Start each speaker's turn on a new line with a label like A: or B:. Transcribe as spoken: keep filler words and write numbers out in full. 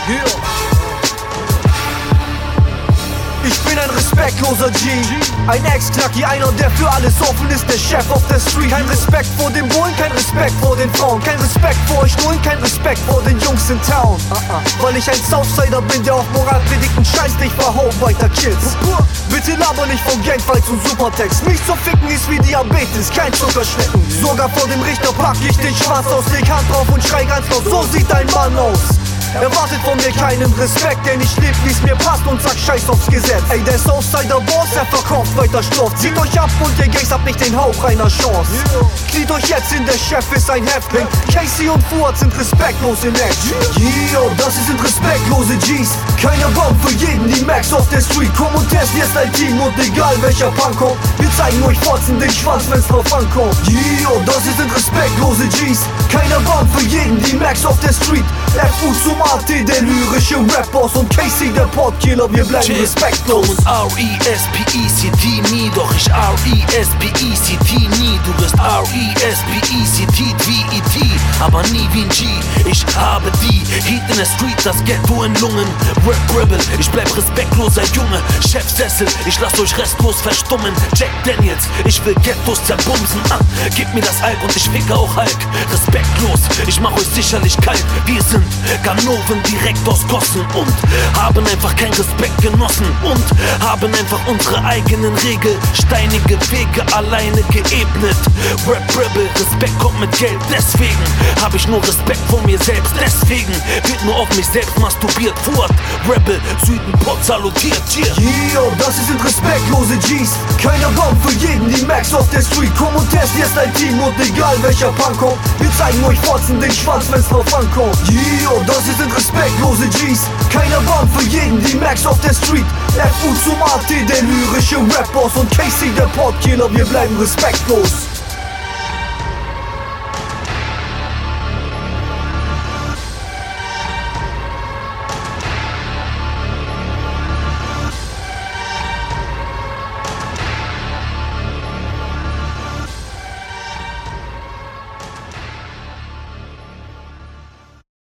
A: Ich bin ein respektloser G, ein Ex-Knacki, einer, der für alles offen ist, der Chef auf der Street. Kein Respekt vor dem Bullen, kein Respekt vor den Frauen, kein Respekt vor euch Nullen, kein Respekt vor den Jungs in Town. Weil ich ein Southsider bin, der auf Moral predigt und scheiß dich verhauen weiter, Kids. Bitte laber nicht von Gangfights und Supertext. Mich zu ficken ist wie Diabetes, kein Zuckerschnecken. Sogar vor dem Richter pack ich den Schwarz aus, leg Hand drauf und schrei ganz laut, so sieht ein Mann aus. Erwartet von mir keinen Respekt, denn ich leb wie's mir passt und sag Scheiß aufs Gesetz. Ey, der Southsider Boss, er verkauft weiter Stoff. Zieht euch ab und ihr Gangs habt nicht den Hauch einer Chance. Kniet euch jetzt hin, der Chef ist ein Häftling. Casey und Fuad sind respektlos in Action. Yo, das sind respektlose Gs. Keiner Bomb für jeden, die Max auf der Street. Komm und test jetzt ein Team und egal welcher Punk kommt, wir zeigen euch Fotzen den Schwanz, wenn's drauf ankommt. Yo, das sind respektlose Gs. Keiner Bomb für jeden, die Max auf der Street. F U zum A T, der lyrische Rap-Boss und Casey, der Portkiller, wir bleiben Chill. Respektlos.
B: Und R E S P E C T nie, doch ich R E S P E C T nie. Du bist R E S P E C T wie E T, aber nie wie ein G. Ich habe die Heat in der Street, das Ghetto in Lungen. Rap Rebel, ich bleib respektloser Junge. Chefsessel, ich lass euch restlos verstummen. Jack Daniels, ich will Ghettos zerbumsen. Ah, gib mir das Alk und ich ficke auch Hulk. Respektlos, ich mach euch sicherlich kalt. Wir sind Ganoven direkt aus Gossen und haben einfach keinen Respekt genossen und haben einfach unsere eigenen Regeln, steinige Wege alleine geebnet. Rap Rebel, Respekt kommt mit Geld, deswegen hab ich nur Respekt vor mir selbst, deswegen wird nur auf mich selbst masturbiert. Fuad, Rebel, Süden, Pott salutiert, yeah.
A: Yo, das sind respektlose Gs. Keiner Bomb für jeden, die Max auf der Street. Komm und test jetzt ein Team und egal welcher Punk kommt, wir zeigen euch Fotzen den Schwanz, wenn's drauf ankommt. Yo, das sind respektlose Gs. Keiner Bomb für jeden, die Max auf der Street. F U zum A T, der lyrische Rap-Boss und Casey, der Portkiller, wir bleiben respektlos.